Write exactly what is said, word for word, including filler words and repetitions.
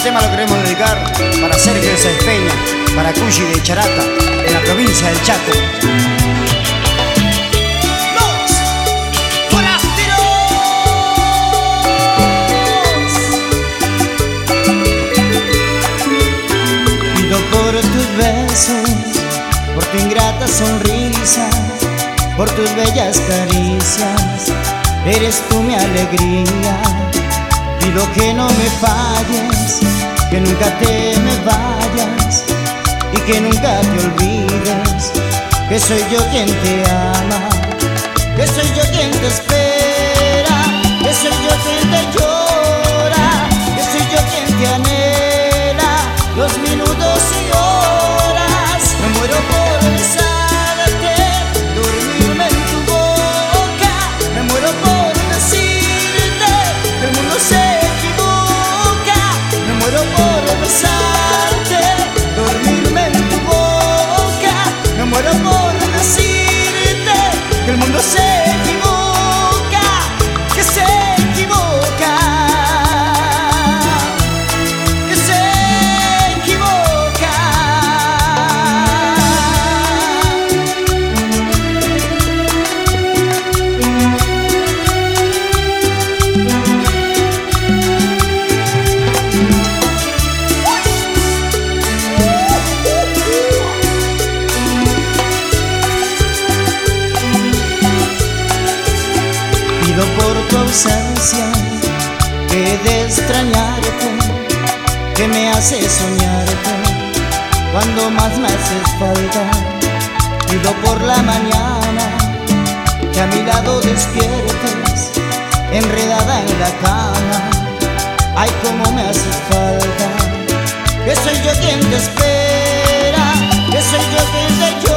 tema lo queremos dedicar para Sergio de Sáenz Peña, para Cuyi de Charata, en la provincia del Chaco. ¡Los forasteros! Pido por tus besos, por tu ingrata sonrisa, por tus bellas caricias, eres tú mi alegría. Pido que no me falles, que nunca te me vayas y que nunca te olvides que soy yo quien te ama, que soy yo quien te espera, que soy yo quien te llora, que soy yo quien te anhela los minutos y horas. Me muero por besarte, dormirme en tu boca, me muero por decirte que el mundo se equivoca, me muero por besarte, dormirme en tu boca, me muero por decirte que el mundo se equivoca, que se equivoca, que se equivoca. Pido por tu ausencia, que he de extrañarte, que me hace soñarte cuando más me haces falta. Pido por la mañana, que a mi lado despiertes, enredada en la cama. Ay, cómo me haces falta, que soy yo quien te espera, que soy yo quien te llora,